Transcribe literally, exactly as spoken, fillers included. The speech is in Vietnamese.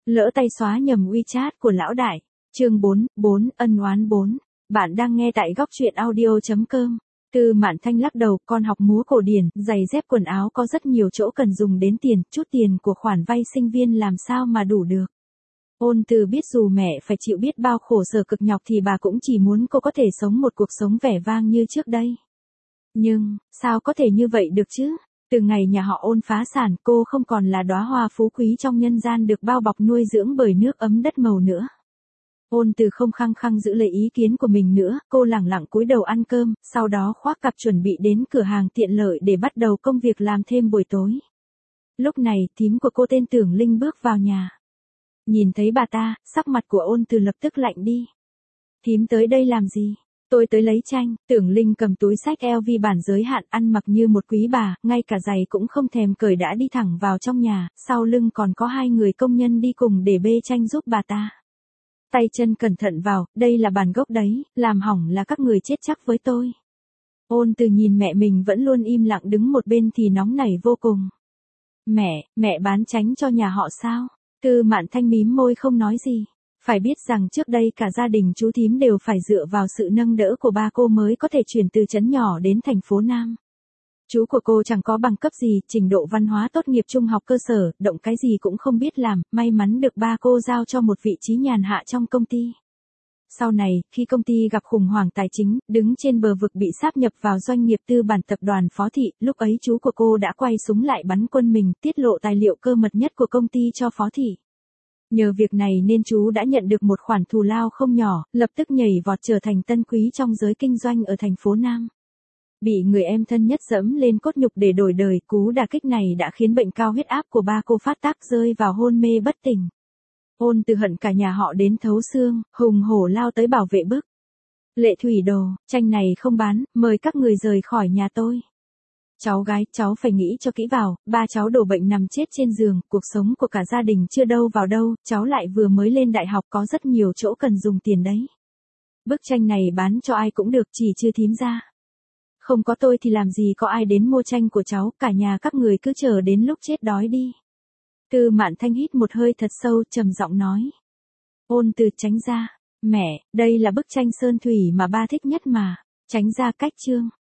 Lỡ tay xóa nhầm WeChat của lão đại. Chương bốn, bốn, ân oán bốn. Bạn đang nghe tại góc truyện audio chấm com. Tư Mạn Thanh lắc đầu, con học múa cổ điển, giày dép quần áo có rất nhiều chỗ cần dùng đến tiền, chút tiền của khoản vay sinh viên làm sao mà đủ được. Ôn Từ biết dù mẹ phải chịu biết bao khổ sở cực nhọc thì bà cũng chỉ muốn cô có thể sống một cuộc sống vẻ vang như trước đây. Nhưng, sao có thể như vậy được chứ? Từ ngày nhà họ Ôn phá sản, cô không còn là đóa hoa phú quý trong nhân gian được bao bọc nuôi dưỡng bởi nước ấm đất màu nữa. Ôn Từ không khăng khăng giữ lấy ý kiến của mình nữa, cô lẳng lặng cúi đầu ăn cơm, sau đó khoác cặp chuẩn bị đến cửa hàng tiện lợi để bắt đầu công việc làm thêm buổi tối. Lúc này, thím của cô tên Tưởng Linh bước vào nhà. Nhìn thấy bà ta, sắc mặt của Ôn Từ lập tức lạnh đi. Thím tới đây làm gì? Tôi tới lấy tranh. Tưởng Linh cầm túi xách eo vi bản giới hạn, ăn mặc như một quý bà, ngay cả giày cũng không thèm cởi đã đi thẳng vào trong nhà, sau lưng còn có hai người công nhân đi cùng để bê tranh giúp bà ta. Tay chân cẩn thận vào, đây là bản gốc đấy, làm hỏng là các người chết chắc với tôi. Ôn Từ nhìn mẹ mình vẫn luôn im lặng đứng một bên thì nóng nảy vô cùng. Mẹ, mẹ bán tránh cho nhà họ sao? Tư Mạn Thanh mím môi không nói gì. Phải biết rằng trước đây cả gia đình chú thím đều phải dựa vào sự nâng đỡ của ba cô mới có thể chuyển từ trấn nhỏ đến thành phố Nam. Chú của cô chẳng có bằng cấp gì, trình độ văn hóa tốt nghiệp trung học cơ sở, động cái gì cũng không biết làm, may mắn được ba cô giao cho một vị trí nhàn hạ trong công ty. Sau này, khi công ty gặp khủng hoảng tài chính, đứng trên bờ vực bị sáp nhập vào doanh nghiệp tư bản tập đoàn Phó Thị, lúc ấy chú của cô đã quay súng lại bắn quân mình, tiết lộ tài liệu cơ mật nhất của công ty cho Phó Thị. Nhờ việc này nên chú đã nhận được một khoản thù lao không nhỏ, lập tức nhảy vọt trở thành tân quý trong giới kinh doanh ở thành phố Nam. Bị người em thân nhất dẫm lên cốt nhục để đổi đời, cú đả kích này đã khiến bệnh cao huyết áp của ba cô phát tác rơi vào hôn mê bất tỉnh. Ôn Từ hận cả nhà họ đến thấu xương, hùng hổ lao tới bảo vệ bức. Lệ Thủy Đồ, tranh này không bán, mời các người rời khỏi nhà tôi. Cháu gái, cháu phải nghĩ cho kỹ vào, ba cháu đổ bệnh nằm chết trên giường, cuộc sống của cả gia đình chưa đâu vào đâu, cháu lại vừa mới lên đại học có rất nhiều chỗ cần dùng tiền đấy. Bức tranh này bán cho ai cũng được, chỉ chưa thím ra. Không có tôi thì làm gì có ai đến mua tranh của cháu, cả nhà các người cứ chờ đến lúc chết đói đi. Tư Mạn Thanh hít một hơi thật sâu, trầm giọng nói. Ôn Từ tránh ra. Mẹ, đây là bức tranh sơn thủy mà ba thích nhất mà. Tránh ra cách chương.